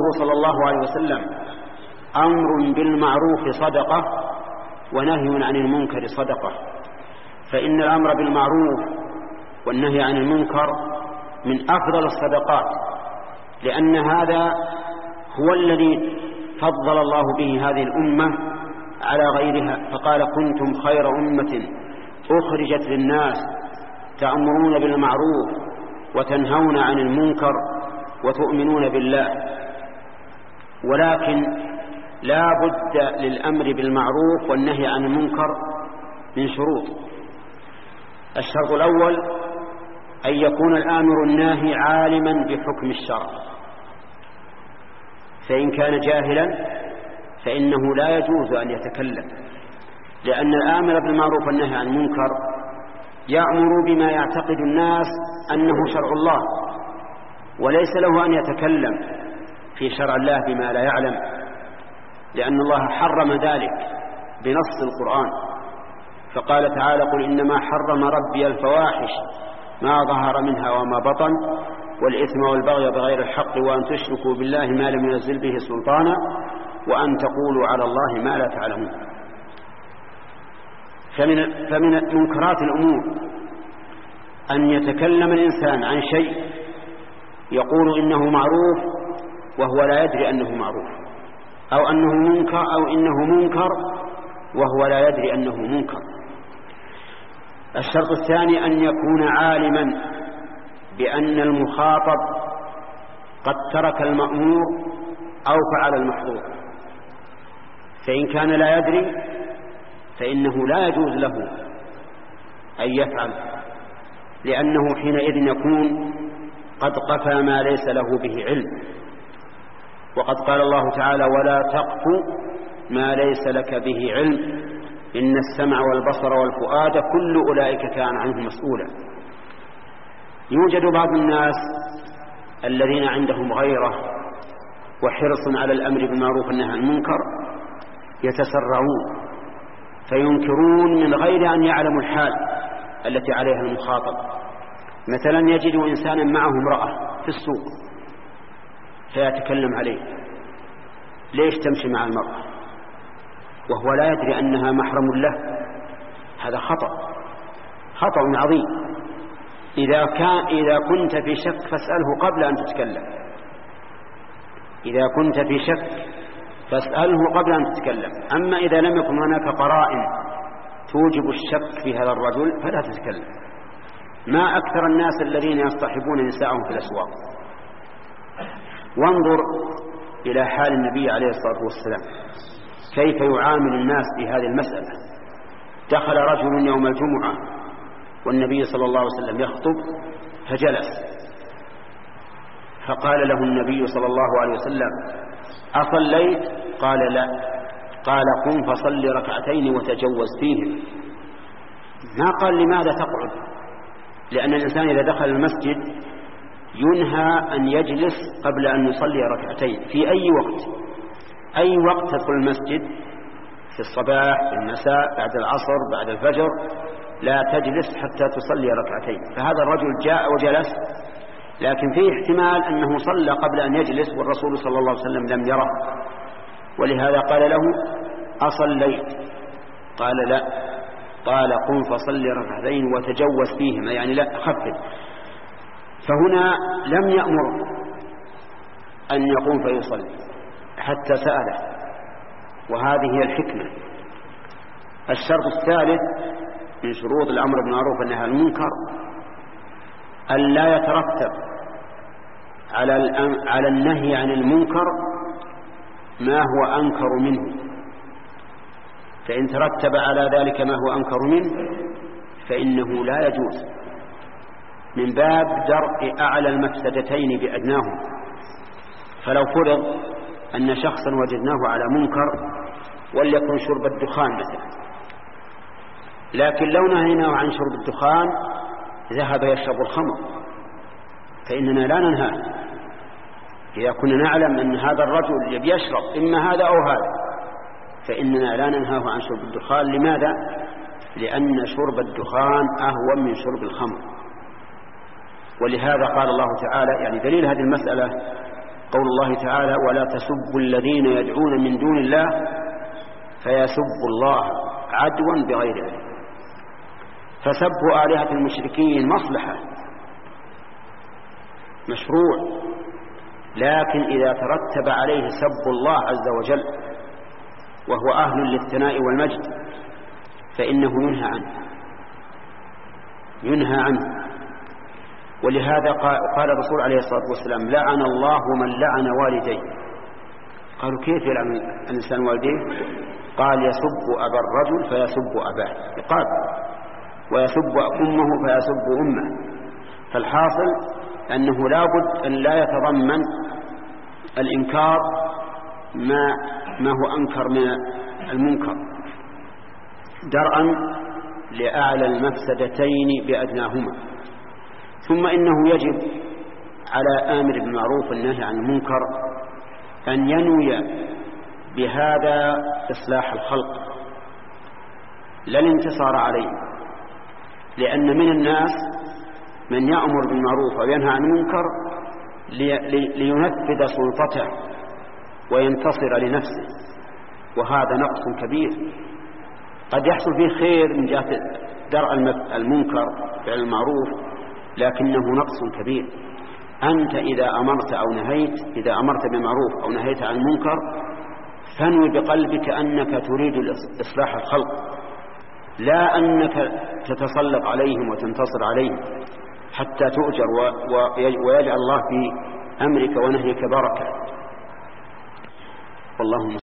صلى الله عليه وسلم أمر بالمعروف صدقة ونهي عن المنكر صدقة، فإن الأمر بالمعروف والنهي عن المنكر من أفضل الصدقات، لأن هذا هو الذي فضل الله به هذه الأمة على غيرها، فقال كنتم خير أمة أخرجت للناس تأمرون بالمعروف وتنهون عن المنكر وتؤمنون بالله. ولكن لا بد للأمر بالمعروف والنهي عن المنكر من شروط. الشرط الأول أن يكون الآمر الناهي عالما بحكم الشرع، فإن كان جاهلا فإنه لا يجوز أن يتكلم، لأن الآمر بالمعروف والنهي عن المنكر يأمر بما يعتقد الناس أنه شرع الله، وليس له أن يتكلم في شرع الله بما لا يعلم، لأن الله حرم ذلك بنص القرآن، فقال تعالى قل إنما حرم ربي الفواحش ما ظهر منها وما بطن والإثم والبغي بغير الحق وأن تشركوا بالله ما لم ينزل به سلطانا وأن تقولوا على الله ما لا تعلمون. فمن منكرات الأمور أن يتكلم الإنسان عن شيء يقول إنه معروف وهو لا يدري أنه معروف، أو أنه منكر، أو إنه منكر وهو لا يدري أنه منكر. الشرط الثاني أن يكون عالما بأن المخاطب قد ترك المأمور أو فعل المحظور، فإن كان لا يدري فإنه لا يجوز له أن يفعل، لأنه حينئذ يكون قد قفى ما ليس له به علم. وقد قال الله تعالى ولا تقف ما ليس لك به علم إن السمع والبصر والفؤاد كل أولئك كان عنه مسؤولا. يوجد بعض الناس الذين عندهم غيرة وحرص على الأمر بالمعروف والنهي عن المنكر يتسرعون فينكرون من غير أن يعلموا الحال التي عليها المخاطب. مثلا يجد إنسانا معه امرأة في السوق فيتكلم عليه ليش تمشي مع المرأة وهو لا يدري أنها محرم له، هذا خطأ عظيم. إذا كنت في شك فاسأله قبل أن تتكلم، إذا كنت في شك فاسأله قبل أن تتكلم. أما إذا لم يكن هناك قرائن توجب الشك في هذا الرجل فلا تتكلم. ما أكثر الناس الذين يصطحبون نساءهم في الأسواق. وانظر إلى حال النبي عليه الصلاة والسلام كيف يعامل الناس في هذه المسألة. دخل رجل يوم الجمعة والنبي صلى الله عليه وسلم يخطب فجلس، فقال له النبي صلى الله عليه وسلم أصليت؟ قال لا. قال قم فصل ركعتين وتجوز فيهم. ما قال لماذا تقعد، لأن الإنسان إذا دخل المسجد ينهى أن يجلس قبل أن يصلي ركعتين في أي وقت. أي وقت تدخل المسجد، في الصباح، في المساء، بعد العصر، بعد الفجر، لا تجلس حتى تصلي ركعتين. فهذا الرجل جاء وجلس، لكن فيه احتمال أنه صلى قبل أن يجلس والرسول صلى الله عليه وسلم لم يره، ولهذا قال له أصليت؟ قال لا. قال قم فصل ركعتين وتجوز فيهما، يعني لا خفف. فهنا لم يأمر أن يقوم فيصلي حتى سأله، وهذه هي الحكمة. الشرط الثالث من شروط الأمر بالمعروف والنهي عن المنكر أن لا يترتب على النهي عن المنكر ما هو أنكر منه، فإن ترتب على ذلك ما هو أنكر منه فإنه لا يجوز، من باب درء أعلى المفسدتين بأدناهم. فلو فرض أن شخصا وجدناه على منكر وليكن شرب الدخان مثلا، لكن لو نهيناه عن شرب الدخان ذهب يشرب الخمر فإننا لا ننهاه. إذا كنا نعلم أن هذا الرجل يبي يشرب إما هذا أو هذا فإننا لا ننهاه عن شرب الدخان. لماذا؟ لأن شرب الدخان أهون من شرب الخمر. ولهذا قال الله تعالى، يعني دليل هذه المسألة قول الله تعالى: ولا تسبوا الذين يدعون من دون الله فيسبوا الله عدوا بغير علم. فسب آلهة المشركين مصلحة مشروع، لكن إذا ترتب عليه سب الله عز وجل وهو أهل للثناء والمجد فإنه ينهى عنه. ولهذا قال الرسول عليه الصلاة والسلام: لعن الله من لعن والديه. قالوا: كيف يلعن الإنسان والديه؟ قال: يسب أبا الرجل فيسب أباه، يقال، ويسب أمه فيسب أمه. فالحاصل أنه لا بد أن لا يتضمن الإنكار ما هو أنكر من المنكر، درءا لأعلى المفسدتين بأدناهما. ثم إنه يجب على آمر بالمعروف والنهي عن المنكر أن ينوي بهذا إصلاح الخلق لا الانتصار عليه، لأن من الناس من يأمر بالمعروف وينهى عن المنكر لينفذ سلطته وينتصر لنفسه، وهذا نقص كبير. قد يحصل فيه خير من جهة درء المنكر فعل المعروف، لكنه نقص كبير. أنت إذا أمرت بالمعروف أو نهيت عن المنكر فانوي بقلبك أنك تريد إصلاح الخلق، لا أنك تتسلط عليهم وتنتصر عليهم حتى تؤجر ويجعل الله في أمرك ونهيك بركة. والله